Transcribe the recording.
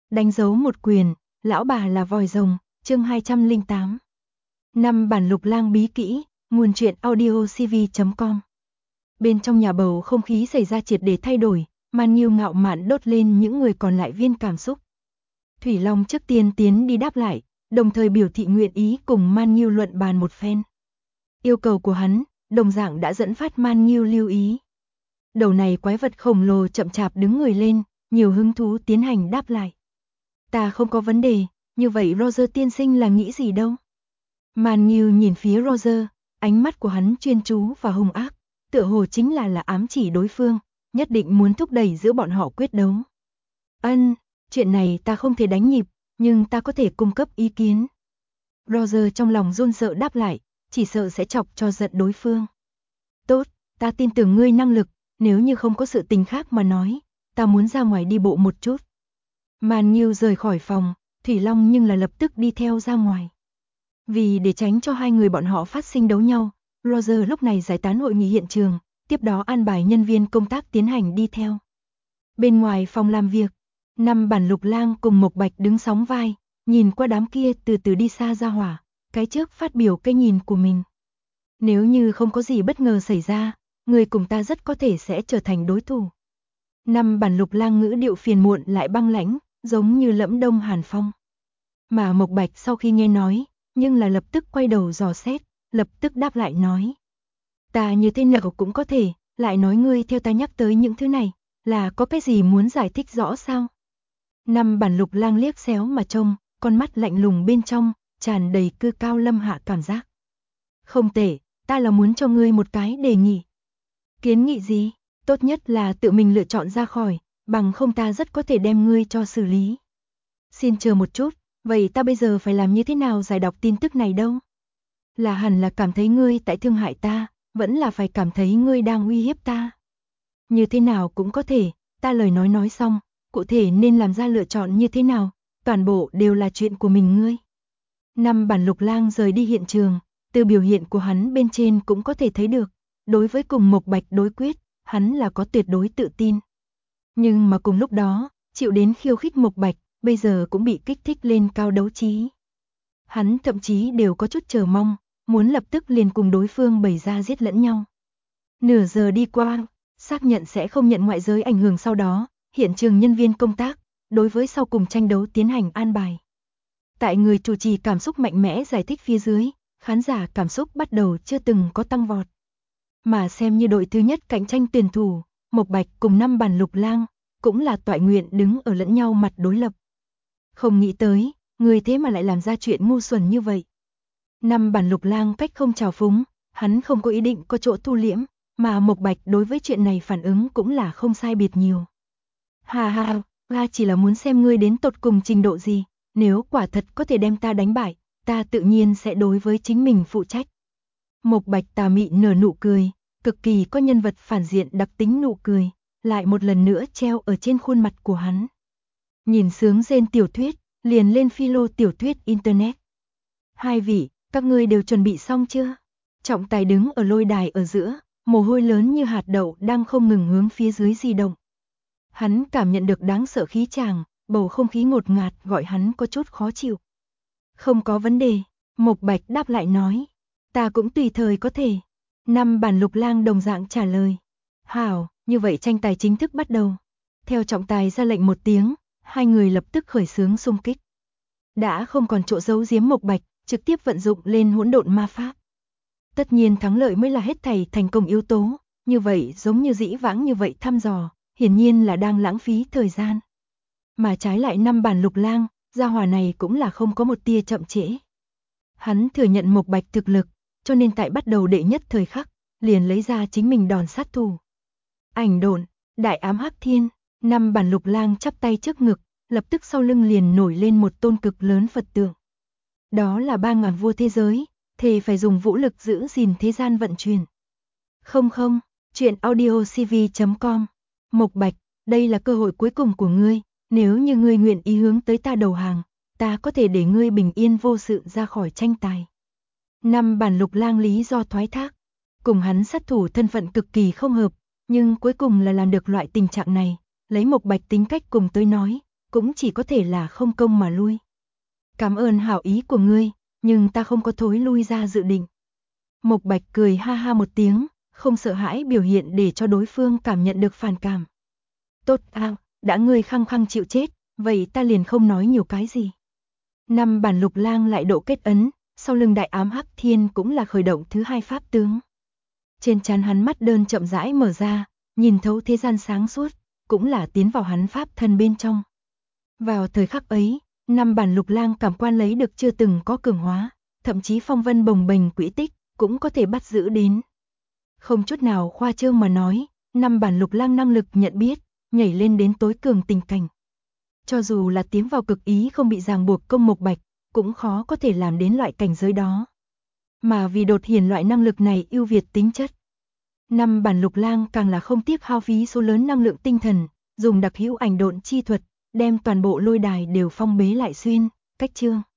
Đánh dấu một quyền, lão bà là vòi rồng, chương 208. 5 bản lục lang bí kỹ, nguồn truyện audiocv.com. Bên trong nhà bầu không khí xảy ra triệt để thay đổi, Man Nghiêu ngạo mạn đốt lên những người còn lại viên cảm xúc. Thủy Long trước tiên tiến đi đáp lại, đồng thời biểu thị nguyện ý cùng Man Nghiêu luận bàn một phen. Yêu cầu của hắn, đồng dạng đã dẫn phát Man Nghiêu lưu ý. Đầu này quái vật khổng lồ chậm chạp đứng người lên, nhiều hứng thú tiến hành đáp lại. Ta không có vấn đề, như vậy Roger tiên sinh là nghĩ gì đâu? Man Nghiêu nhìn phía Roger, ánh mắt của hắn chuyên chú và hung ác, tựa hồ chính là ám chỉ đối phương, nhất định muốn thúc đẩy giữa bọn họ quyết đấu. Chuyện này ta không thể đánh nhịp, nhưng ta có thể cung cấp ý kiến. Roger trong lòng run sợ đáp lại, chỉ sợ sẽ chọc cho giận đối phương. Tốt, ta tin tưởng ngươi năng lực, nếu như không có sự tình khác mà nói, ta muốn ra ngoài đi bộ một chút. Man Nghiêu rời khỏi phòng, Thủy Long nhưng là lập tức đi theo ra ngoài. Vì để tránh cho hai người bọn họ phát sinh đấu nhau, Roger lúc này giải tán hội nghị hiện trường, tiếp đó an bài nhân viên công tác tiến hành đi theo. Bên ngoài phòng làm việc, 5 bản lục lang cùng Mộc Bạch đứng sóng vai, nhìn qua đám kia từ từ đi xa ra hỏa, cái trước phát biểu cái nhìn của mình. Nếu như không có gì bất ngờ xảy ra, người cùng ta rất có thể sẽ trở thành đối thủ. 5 bản lục lang ngữ điệu phiền muộn lại băng lãnh, giống như lẫm đông hàn phong. Mà Mộc Bạch sau khi nghe nói, nhưng là lập tức quay đầu dò xét, lập tức đáp lại nói. Ta như thế nào cũng có thể, lại nói ngươi theo ta nhắc tới những thứ này, là có cái gì muốn giải thích rõ sao? 5 bản lục lang liếc xéo mà trông, con mắt lạnh lùng bên trong, tràn đầy cư cao lâm hạ cảm giác. Không tệ, ta là muốn cho ngươi một cái đề nghị. Kiến nghị gì? Tốt nhất là tự mình lựa chọn ra khỏi, bằng không ta rất có thể đem ngươi cho xử lý. Xin chờ một chút, vậy ta bây giờ phải làm như thế nào giải đọc tin tức này đâu? Là hẳn là cảm thấy ngươi tại thương hại ta, vẫn là phải cảm thấy ngươi đang uy hiếp ta. Như thế nào cũng có thể, ta lời nói xong, cụ thể nên làm ra lựa chọn như thế nào, toàn bộ đều là chuyện của mình ngươi. 5 bản lục lang rời đi hiện trường, từ biểu hiện của hắn bên trên cũng có thể thấy được, đối với cùng Mộc Bạch đối quyết, hắn là có tuyệt đối tự tin. Nhưng mà cùng lúc đó, chịu đến khiêu khích Mộc Bạch, bây giờ cũng bị kích thích lên cao đấu trí. Hắn thậm chí đều có chút chờ mong, muốn lập tức liền cùng đối phương bày ra giết lẫn nhau. Nửa giờ đi qua, xác nhận sẽ không nhận ngoại giới ảnh hưởng sau đó, hiện trường nhân viên công tác, đối với sau cùng tranh đấu tiến hành an bài. Tại người chủ trì cảm xúc mạnh mẽ giải thích phía dưới, khán giả cảm xúc bắt đầu chưa từng có tăng vọt. Mà xem như đội thứ nhất cạnh tranh tuyển thủ, Mộc Bạch cùng 5 bản lục lang, cũng là toại nguyện đứng ở lẫn nhau mặt đối lập. Không nghĩ tới, người thế mà lại làm ra chuyện ngu xuẩn như vậy. 5 bản lục lang cách không trào phúng, hắn không có ý định có chỗ thu liễm, mà Mộc Bạch đối với chuyện này phản ứng cũng là không sai biệt nhiều. Ta chỉ là muốn xem ngươi đến tột cùng trình độ gì, nếu quả thật có thể đem ta đánh bại, ta tự nhiên sẽ đối với chính mình phụ trách. Mộc Bạch tà mị nở nụ cười, cực kỳ có nhân vật phản diện đặc tính nụ cười, lại một lần nữa treo ở trên khuôn mặt của hắn. Nhìn sướng rên tiểu thuyết, liền lên philo tiểu thuyết internet. Hai vị, các ngươi đều chuẩn bị xong chưa? Trọng tài đứng ở lôi đài ở giữa, mồ hôi lớn như hạt đậu đang không ngừng hướng phía dưới di động. Hắn cảm nhận được đáng sợ khí tràng, bầu không khí ngột ngạt gọi hắn có chút khó chịu. Không có vấn đề, Mộc Bạch đáp lại nói. Ta cũng tùy thời có thể. 5 bản lục lang đồng dạng trả lời. Hảo, như vậy tranh tài chính thức bắt đầu. Theo trọng tài ra lệnh một tiếng, hai người lập tức khởi xướng xung kích. Đã không còn chỗ giấu giếm Mộc Bạch, trực tiếp vận dụng lên hỗn độn ma pháp. Tất nhiên thắng lợi mới là hết thảy thành công yếu tố, như vậy giống như dĩ vãng như vậy thăm dò, hiển nhiên là đang lãng phí thời gian. Mà trái lại 5 bản lục lang, gia hỏa này cũng là không có một tia chậm trễ. Hắn thừa nhận Mộc Bạch thực lực, cho nên tại bắt đầu đệ nhất thời khắc, liền lấy ra chính mình đòn sát thủ. Ảnh độn, đại ám hắc thiên, 5 bản lục lang chắp tay trước ngực, lập tức sau lưng liền nổi lên một tôn cực lớn Phật tượng. Đó là 3.000 vua thế giới, thề phải dùng vũ lực giữ gìn thế gian vận chuyển. Không, chuyện audiocv.com. Mộc Bạch, đây là cơ hội cuối cùng của ngươi, nếu như ngươi nguyện ý hướng tới ta đầu hàng, ta có thể để ngươi bình yên vô sự ra khỏi tranh tài. 5 bản lục lang lý do thoái thác, cùng hắn sát thủ thân phận cực kỳ không hợp, nhưng cuối cùng là làm được loại tình trạng này, lấy Mộc Bạch tính cách cùng tới nói, cũng chỉ có thể là không công mà lui. Cảm ơn hảo ý của ngươi, nhưng ta không có thối lui ra dự định. Mộc Bạch cười ha ha một tiếng, không sợ hãi biểu hiện để cho đối phương cảm nhận được phản cảm. Tốt à, đã ngươi khăng khăng chịu chết, vậy ta liền không nói nhiều cái gì. Năm bản Lục Lang lại độ kết ấn, sau lưng Đại Ám Hắc Thiên cũng là khởi động thứ 2 pháp tướng. Trên trán hắn mắt đơn chậm rãi mở ra, nhìn thấu thế gian sáng suốt, cũng là tiến vào hắn pháp thân bên trong. Vào thời khắc ấy, năm bản Lục Lang cảm quan lấy được chưa từng có cường hóa, thậm chí phong vân bồng bềnh quỹ tích cũng có thể bắt giữ đến. Không chút nào khoa trương mà nói, năm bản Lục Lang năng lực nhận biết, nhảy lên đến tối cường tình cảnh. Cho dù là tiến vào cực ý không bị ràng buộc công Mộc Bạch, cũng khó có thể làm đến loại cảnh giới đó. Mà vì đột hiển loại năng lực này ưu việt tính chất. Năm bản Lục Lang càng là không tiếc hao phí số lớn năng lượng tinh thần, dùng đặc hữu ảnh độn chi thuật, đem toàn bộ lôi đài đều phong bế lại xuyên, cách chương.